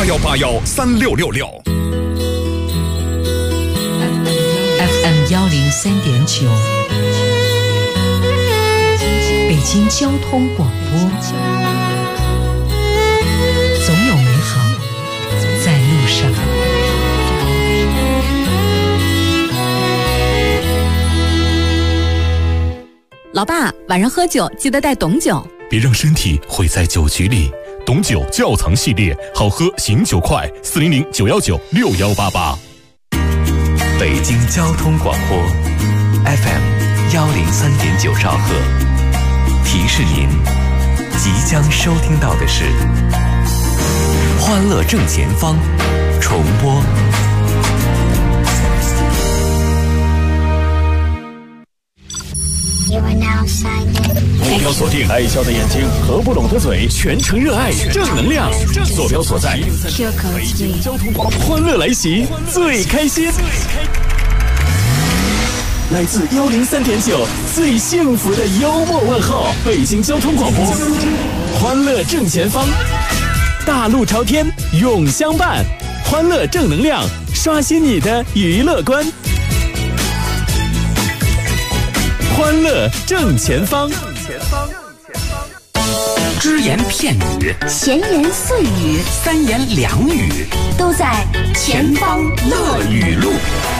81813666。 FM 103.9，北京交通广播，总有美好在路上。 老爸，晚上喝酒记得带董酒， 别让身体毁在酒局里。董酒窖藏系列，好喝醒酒快，400-919-6188。 北京交通广播 FM 103.9兆赫，提示您即将收听到的是《欢乐正前方》重播。 目标锁定，爱笑的眼睛和不拢的嘴，全程热爱正能量。坐标所在，北京交通广播，欢乐来袭，最开心。来自103.9最幸福的幽默问候，北京交通广播，欢乐正前方，大路朝天永相伴，欢乐正能量，刷新你的娱乐观。欢乐正前方， 只言片语， 闲言碎语， 三言两语， 都在前方乐语录。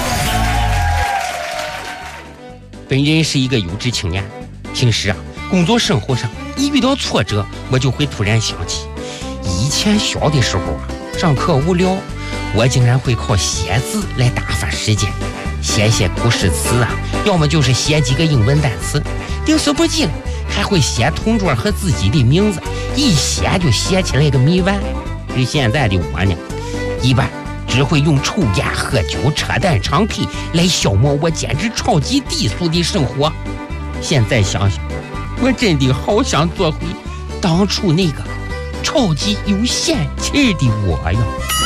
本人是一个有志青年，平时工作生活上一遇到挫折，我就会突然想起以前小的时候上课无聊，我竟然会靠写字来打发时间，写些古诗词要么就是写几个英文单词，顶死不济了还会写同桌和自己的名字，一写就写起来个谜完。而现在的我呢，一般只会用抽烟喝酒扯淡唱 K 来消磨我简直超级低俗的生活。现在想想，我真的好想做回当初那个超级有仙气的我呀。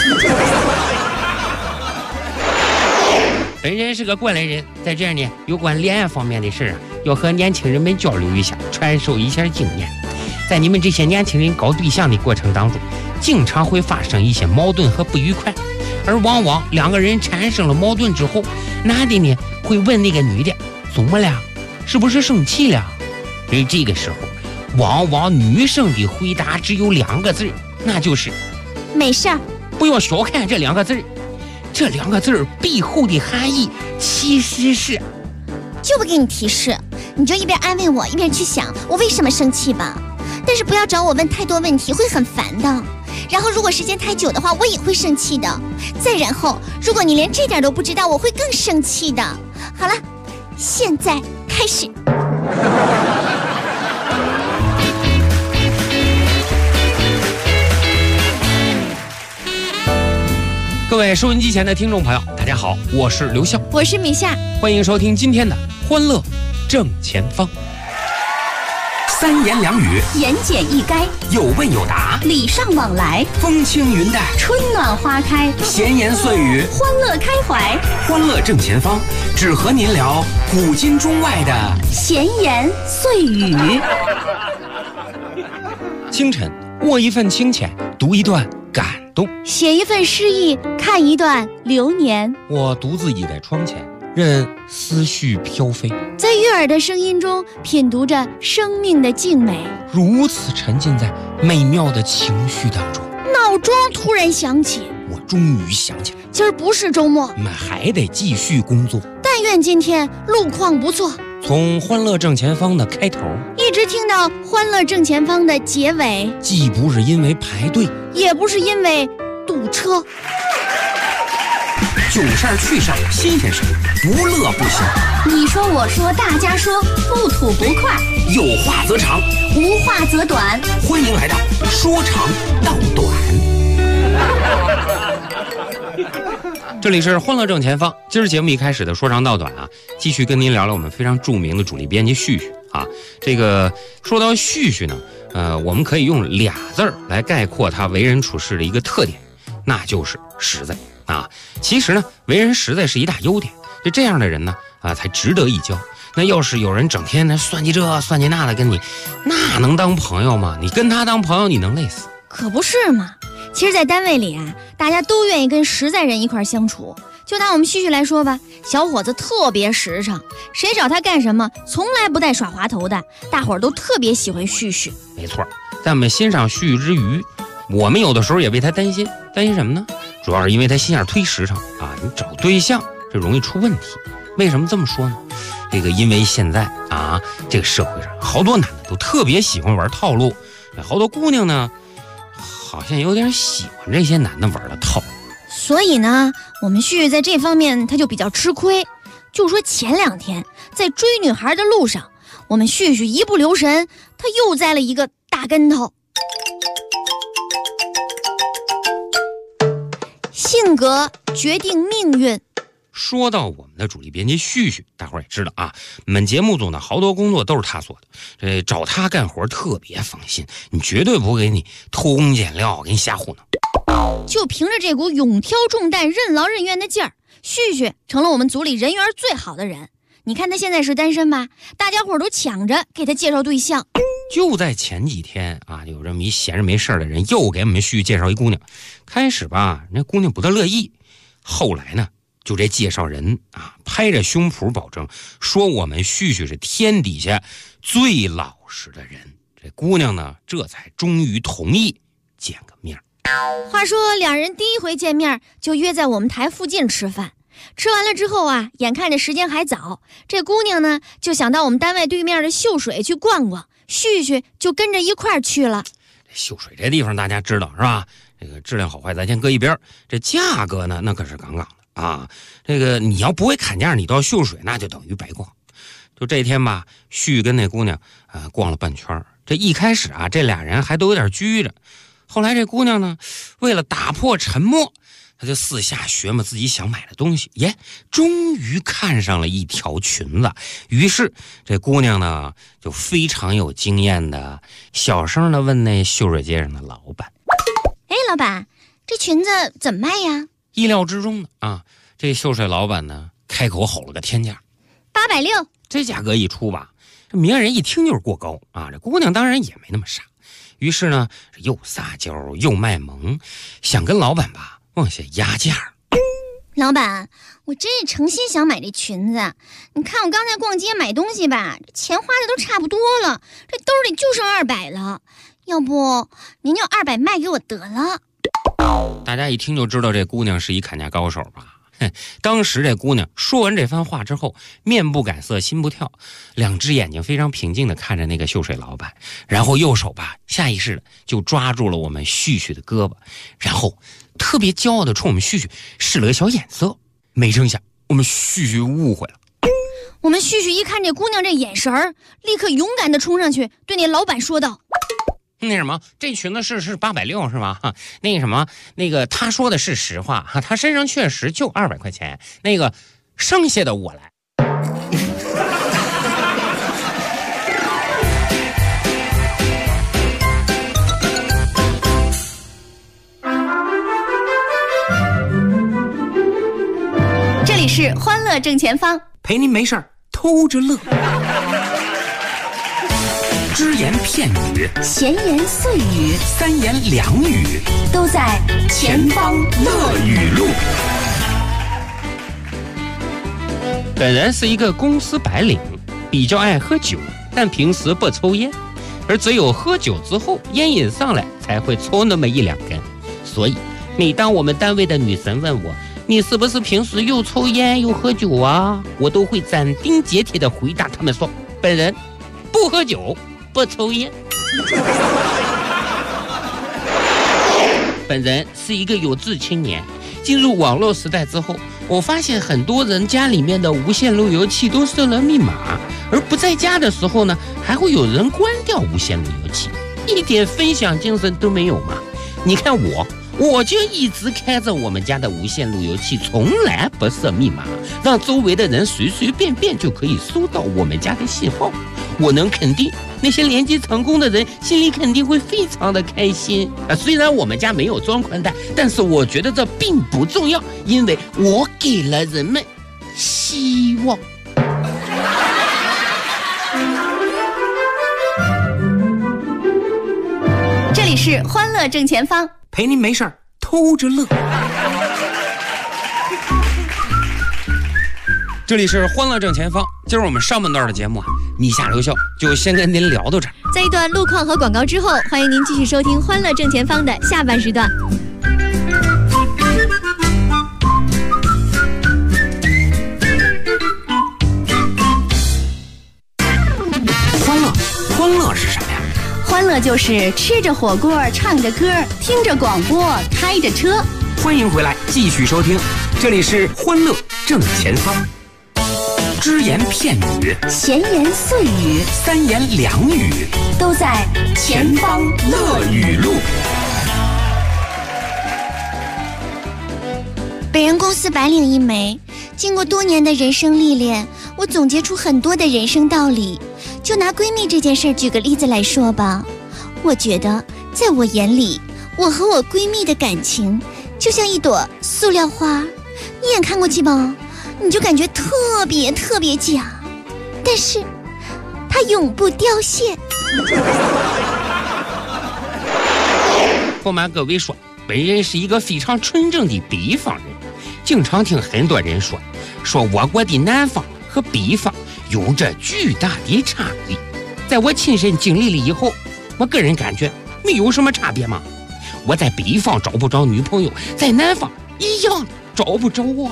本人是个过来人，在这儿呢，有关恋爱方面的事要和年轻人们交流一下，传授一下经验。在你们这些年轻人搞对象的过程当中，经常会发生一些矛盾和不愉快，而往往两个人产生了矛盾之后，男的呢会问那个女的怎么了，是不是生气了？而这个时候，往往女生的回答只有两个字，那就是没事儿。 不要小看这两个字，这两个字背后的含义其实是…… 就不给你提示，你就一边安慰我，一边去想我为什么生气吧。但是不要找我问太多问题，会很烦的。然后如果时间太久的话，我也会生气的。再然后，如果你连这点都不知道，我会更生气的。好了，现在开始。 各位收音机前的听众朋友，大家好，我是刘笑， 我是米夏， 欢迎收听今天的欢乐正前方。三言两语， 言简意赅， 有问有答， 礼尚往来， 风轻云淡， 春暖花开， 闲言碎语， 欢乐开怀。 欢乐正前方，只和您聊古今中外的闲言碎语。 清晨，握一份清浅，读一段感动， 写一份诗意，看一段流年。 我独自倚在窗前，任思绪飘飞， 在悦耳的声音中品读着生命的静美， 如此沉浸在美妙的情绪当中。 闹钟突然响起， 我终于想起来， 今儿不是周末， 我们还得继续工作。 但愿今天路况不错。 从欢乐正前方的开头一直听到欢乐正前方的结尾， 既不是因为排队， 也不是因为堵车。 囧事儿趣事儿新鲜事儿，不乐不行。 你说我说大家说，不吐不快， 有话则长， 无话则短。 欢迎来到说长道短。这里是欢乐正前方，今儿节目一开始的说长道短继续跟您聊聊我们非常著名的主力编辑旭旭这个说到旭旭呢，我们可以用俩字儿来概括他为人处事的一个特点，那就是实在其实呢，为人实在是一大优点，就这样的人呢才值得一交。那要是有人整天算计这算计那的跟你，那能当朋友吗？你跟他当朋友，你能累死。 可不是嘛， 其实在单位里啊，大家都愿意跟实在人一块相处。就拿我们旭旭来说吧，小伙子特别实诚，谁找他干什么从来不带耍滑头的，大伙儿都特别喜欢旭旭。 没错，在我们欣赏旭旭之余，我们有的时候也为他担心什么呢？主要是因为他心眼忒实诚啊，你找对象这容易出问题。为什么这么说呢？因为现在啊，这个社会上好多男的都特别喜欢玩套路，好多姑娘呢好像有点喜欢这些男的玩的套路。 所以呢，我们旭旭在这方面他就比较吃亏。就说前2天在追女孩的路上，我们旭旭一不留神，他又栽了一个大跟头。性格决定命运。 说到我们的主力编辑旭旭，大伙儿也知道啊，我们节目组的好多工作都是他做的，这找他干活特别放心，你绝对不会给你偷工减料，给你瞎糊弄。 就凭着这股勇挑重担、任劳任怨的劲儿，旭旭成了我们组里人缘最好的人。你看他现在是单身吧，大家伙都抢着给他介绍对象。 就在前几天啊，有这么一闲着没事的人又给我们旭旭介绍一姑娘。开始吧，那姑娘不大乐意，后来呢，就这介绍人啊，拍着胸脯保证说我们旭旭是天底下最老实的人。这姑娘呢，这才终于同意见个面。 话说两人第一回见面就约在我们台附近吃饭，吃完了之后啊，眼看着时间还早，这姑娘呢就想到我们单位对面的秀水去逛逛，旭旭就跟着一块儿去了。 秀水这地方大家知道是吧？这个质量好坏咱先搁一边，这价格呢那可是杠杠的啊。这个你要不会砍价，你到秀水那就等于白逛。就这天吧，旭跟那姑娘逛了半圈。这一开始啊，这俩人还都有点拘着。后来这姑娘呢，为了打破沉默，她就四下学摸自己想买的东西，终于看上了一条裙子。于是这姑娘呢，就非常有经验的小声的问那秀水街上的老板：“ 哎，老板，这裙子怎么卖呀？” 意料之中的啊，这秀水老板呢，开口吼了个天价 ，860。 这价格一出吧，这明眼人一听就是过高啊。这姑娘当然也没那么傻。于是呢，又撒娇又卖萌，想跟老板吧往下压价。 老板，我真是诚心想买这裙子，你看我刚才逛街买东西吧，钱花的都差不多了，这兜里就剩200了，要不您就200卖给我得了。 大家一听就知道这姑娘是一砍价高手吧。当时这姑娘说完这番话之后，面不改色心不跳，两只眼睛非常平静地看着那个秀水老板，然后右手吧下意识的就抓住了我们旭旭的胳膊，然后特别骄傲地冲我们旭旭使了个小眼色。没成想我们旭旭误会了。 我们旭旭一看这姑娘这眼神儿，立刻勇敢地冲上去对那老板说道：“ 那什么，这裙子是860是吧？那什么，那个他说的是实话哈，他身上确实就200块钱，那个剩下的我来。” 这里是欢乐正前方， 陪您没事偷着乐。只言片语， 闲言碎语， 三言两语， 都在前方乐语录。本人是一个公司白领，比较爱喝酒，但平时不抽烟，而只有喝酒之后烟瘾上来才会抽那么1-2根。所以每当我们单位的女神问我，你是不是平时又抽烟又喝酒啊？我都会斩钉截铁地回答他们说，本人不喝酒不抽烟。本人是一个有志青年，进入网络时代之后，我发现很多人家里面的无线路由器都设了密码，而不在家的时候呢，还会有人关掉无线路由器，一点分享精神都没有嘛。你看我就一直开着我们家的无线路由器，从来不设密码，让周围的人随随便便就可以收到我们家的信号。我能肯定那些连接成功的人心里肯定会非常的开心虽然我们家没有装宽带，但是我觉得这并不重要，因为我给了人们希望。 这里是欢乐正前方， 陪您没事儿偷着乐。 这里是欢乐正前方，今儿我们上半段的节目米下留校就先跟您聊到这儿。 在一段路况和广告之后，欢迎您继续收听欢乐正前方的下半时段。 欢乐是什么呀？ 欢乐就是吃着火锅，唱着歌，听着广播，开着车。 欢迎回来，继续收听，这里是欢乐正前方。只言片语， 闲言碎语， 三言两语， 都在前方乐语录。 本人公司白领一枚，经过多年的人生历练，我总结出很多的人生道理。就拿闺蜜这件事举个例子来说吧，我觉得在我眼里，我和我闺蜜的感情就像一朵塑料花，你眼看过去吧，你就感觉特别特别假，但是它永不凋谢。 不瞒各位说，本人是一个非常纯正的北方人，经常听很多人说我国的南方和北方有着巨大的差异。在我亲身经历了以后，我个人感觉没有什么差别嘛。我在北方找不着女朋友，在南方一样找不着啊。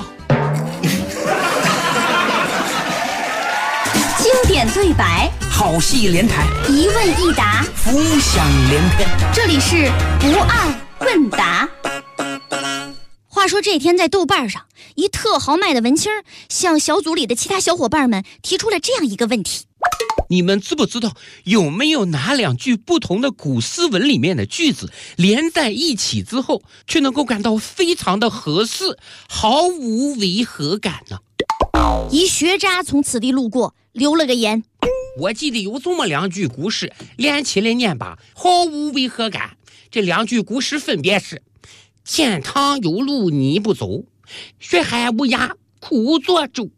经典对白， 好戏连台， 一问一答， 浮想联翩。 这里是不二问答。 话说这天在豆瓣上，一特豪迈的文青向小组里的其他小伙伴们提出了这样一个问题： 你们知不知道有没有哪两句不同的古诗文里面的句子连在一起之后，却能够感到非常的合适，毫无违和感呢？ 一学渣从此地路过，留了个言： 我记得有这么两句古诗，连起来念吧，毫无违和感。这两句古诗分别是：天堂有路你不走，学海无涯苦作舟。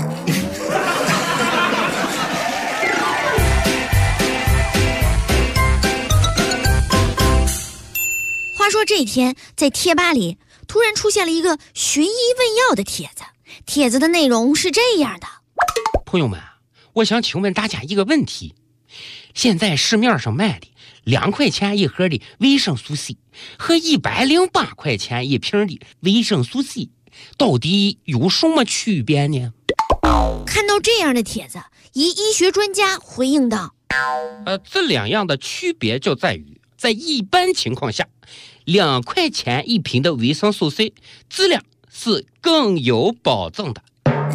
话说这天在贴吧里突然出现了一个寻医问药的帖子，帖子的内容是这样的： 朋友们，我想请问大家一个问题，现在市面上卖的2块钱一盒的维生素 C 和108块钱一瓶的维生素 C 到底有什么区别呢？ 看到这样的帖子，一医学专家回应道： 这两样的区别就在于，在一般情况下，2块钱一瓶的维生素 C 质量是更有保证的。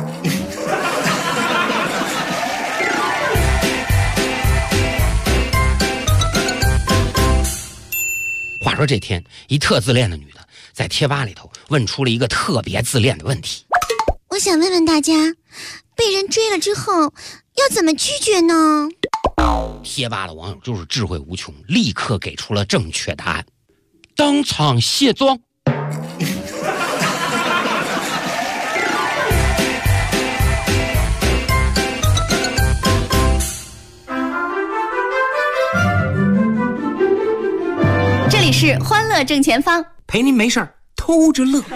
话说这天，一特自恋的女的在贴吧里头问出了一个特别自恋的问题： 我想问问大家，被人追了之后要怎么拒绝呢？ 贴吧的网友就是智慧无穷，立刻给出了正确答案：当场卸妆。 这里是欢乐正前方， 陪您没事儿偷着乐。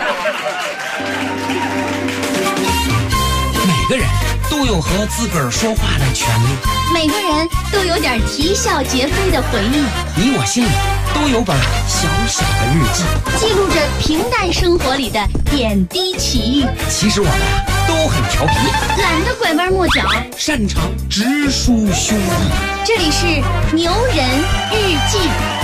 每个人都有和自个儿说话的权利， 每个人都有点啼笑皆非的回忆， 你我心里都有本小小的日记， 记录着平淡生活里的点滴奇遇。 其实我们都很调皮， 懒得拐弯抹角， 擅长直抒胸臆。 这里是牛人日记。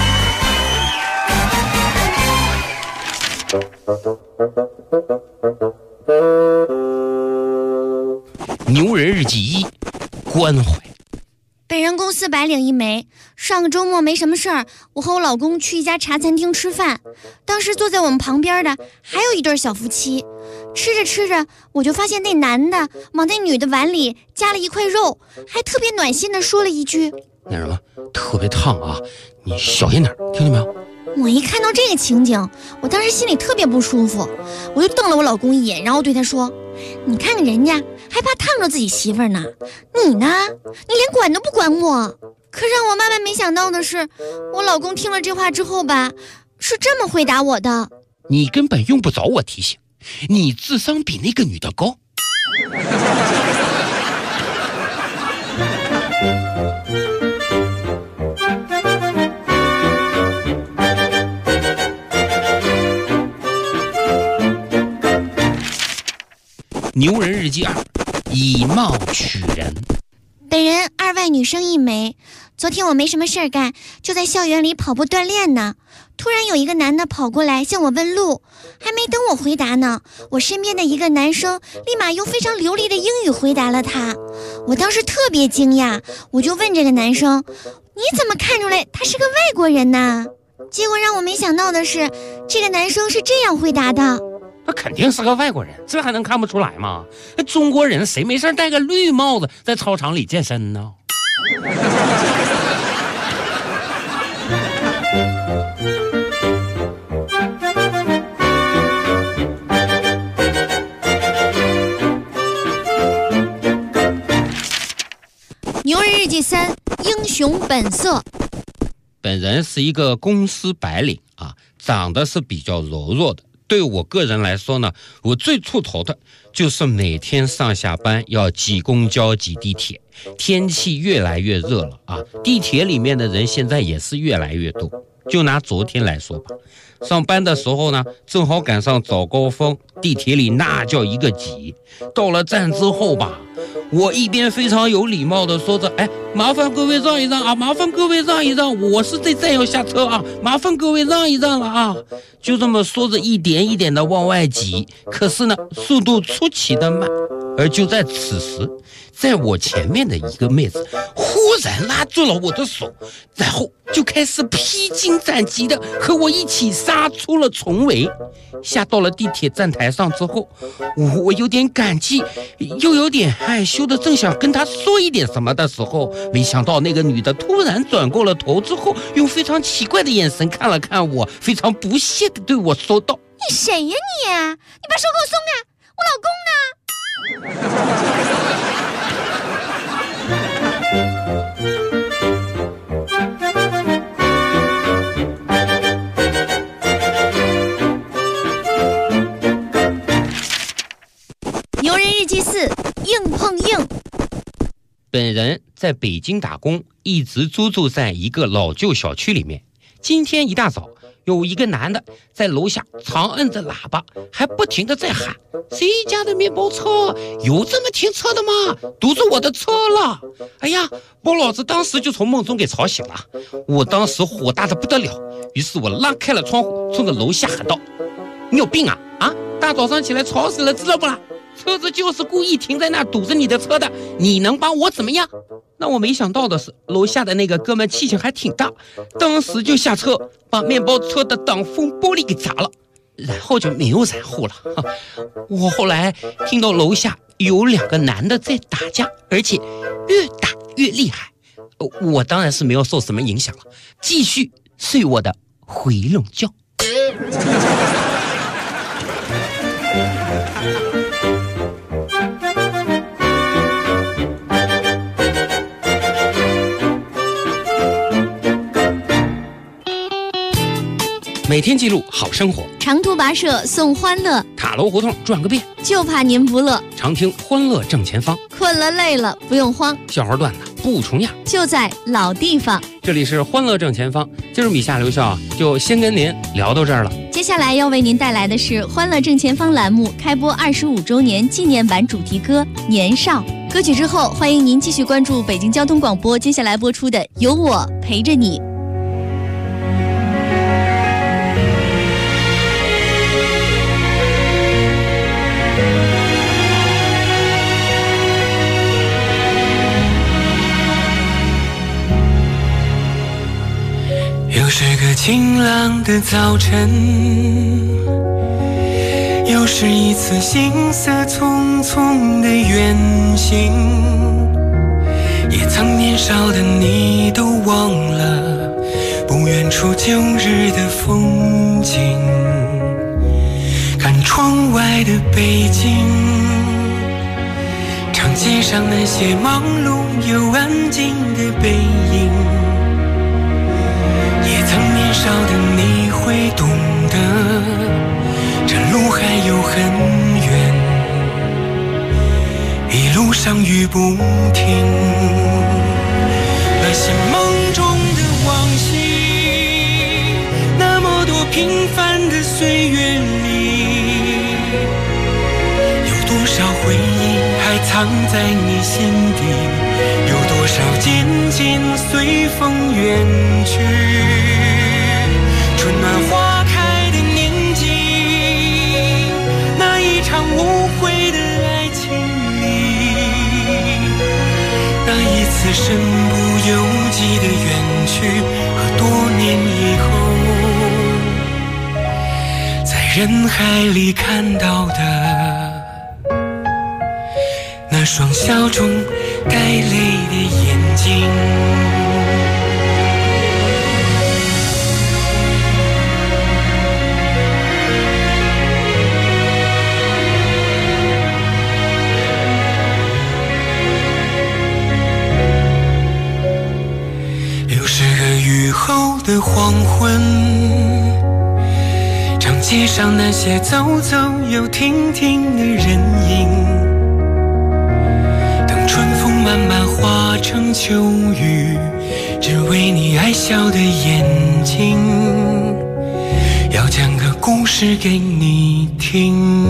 牛人日记1，关怀。 本人公司白领一枚，上个周末没什么事儿，我和我老公去一家茶餐厅吃饭。当时坐在我们旁边的还有一对小夫妻，吃着吃着，我就发现那男的往那女的碗里加了一块肉，还特别暖心的说了一句： 那什么，特别烫啊，你小心点，听见没有？ 我一看到这个情景，我当时心里特别不舒服，我就瞪了我老公一眼，然后对他说：你看看人家还怕烫着自己媳妇儿呢，你呢？你连管都不管我。可让我万万没想到的是，我老公听了这话之后吧， 是这么回答我的。 你根本用不着我提醒，你智商比那个女的高。牛人日记2，以貌取人。 本人2外女生1枚，昨天我没什么事儿干，就在校园里跑步锻炼呢。突然有一个男的跑过来向我问路，还没等我回答呢，我身边的一个男生立马用非常流利的英语回答了他。我当时特别惊讶，我就问这个男生，你怎么看出来他是个外国人呢？结果让我没想到的是，这个男生是这样回答的， 他肯定是个外国人，这还能看不出来吗？中国人谁没事戴个绿帽子在操场里健身呢？ 牛人日记3，英雄本色。 本人是一个公司白领啊，长得是比较柔弱的。对我个人来说呢，我最怵头的就是每天上下班要挤公交挤地铁，天气越来越热了啊，地铁里面的人现在也是越来越多。就拿昨天来说吧，上班的时候呢，正好赶上早高峰，地铁里那叫一个挤。到了站之后吧，我一边非常有礼貌的说着，麻烦各位让一让啊，麻烦各位让一让，我是这站要下车啊，麻烦各位让一让了啊。就这么说着，一点一点的往外挤，可是呢，速度出奇的慢。而就在此时，在我前面的一个妹子忽然拉住了我的手，然后就开始披荆斩棘的和我一起杀出了重围。下到了地铁站台上之后，我有点感激又有点害羞的正想跟她说一点什么的时候，没想到那个女的突然转过了头之后，用非常奇怪的眼神看了看我，非常不屑的对我说道， 你谁呀你？你把手给我松开，我老公呢？牛人日记4，硬碰硬。 本人在北京打工，一直租住在一个老旧小区里面。今天一大早，有一个男的在楼下长摁着喇叭，还不停地在喊，谁家的面包车有这么停车的吗？堵住我的车了！哎呀，把老子当时就从梦中给吵醒了。我当时火大的不得了，于是我拉开了窗户，冲着楼下喊道，你有病啊！大早上起来吵死了，知道不啦？车子就是故意停在那堵着你的车的，你能把我怎么样？那我没想到的是，楼下的那个哥们气性还挺大，当时就下车把面包车的挡风玻璃给砸了，然后就没有然后了。我后来听到楼下有2个男的在打架，而且越打越厉害。我当然是没有受什么影响了，继续睡我的回笼觉。每天记录好生活， 长途跋涉送欢乐， 塔楼胡同转个遍， 就怕您不乐。 常听欢乐正前方， 困了累了不用慌， 笑话段子不重样， 就在老地方。 这里是欢乐正前方，今儿米夏刘笑就先跟您聊到这儿了。 接下来要为您带来的是欢乐正前方栏目开播25周年纪念版主题歌《年少》。歌曲之后，欢迎您继续关注北京交通广播接下来播出的《有我陪着你》。 又是个晴朗的早晨，又是一次行色匆匆的远行，也曾年少的你都忘了不远处旧日的风景。看窗外的北京，长街上那些忙碌又安静的背影， 也曾年少的你会懂得，这路还有很远，一路上雨不停。那些梦中的往昔，那么多平凡的岁月里，有多少回忆还藏在你心底，有多少渐渐随风远去。春暖花开的年纪，那一场无悔的爱情里，那一次身不由己的远去，和多年以后在人海里看到的那双笑中带泪的眼睛。又是个雨后的黄昏，长街上那些走走又停停的人影，春风慢慢化成秋雨，只为你爱笑的眼睛，要讲个故事给你听。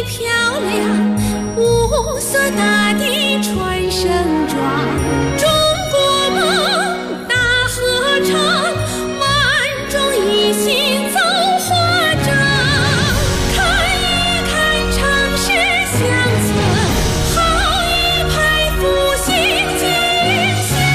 漂亮，五色大地传声壮，中国梦大合唱，万众一心走华章，看一看城市乡村，好一派复兴景象。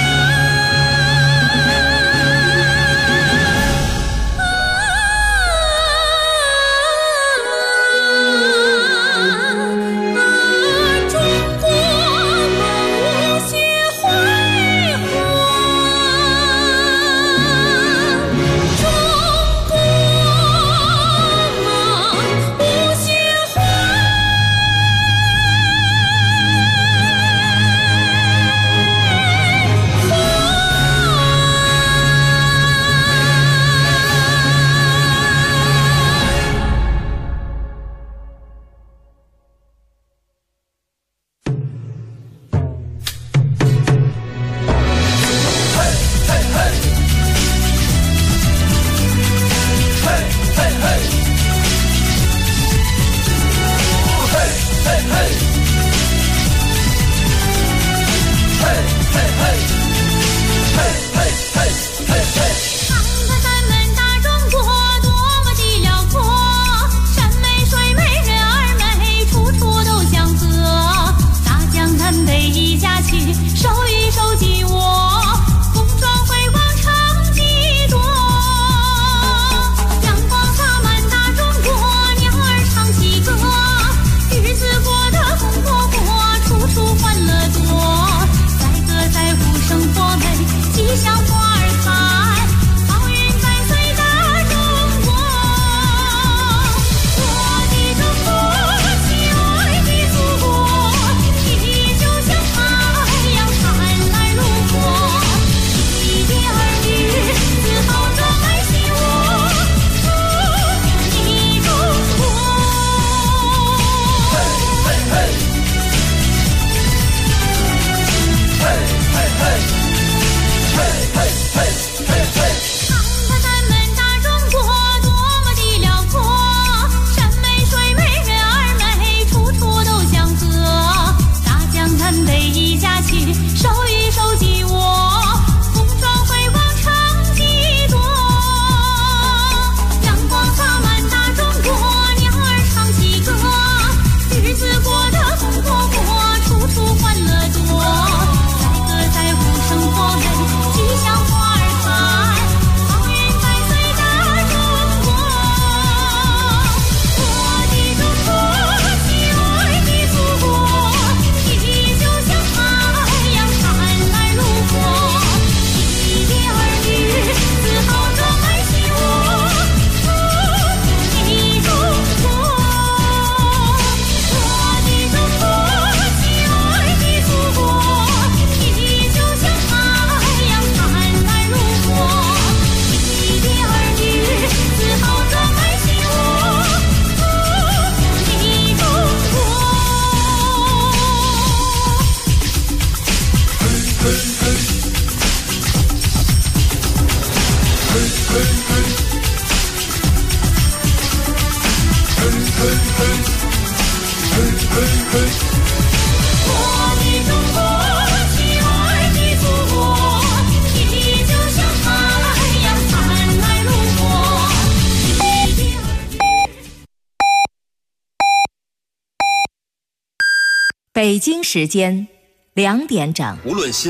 北京时间2点整。 无论新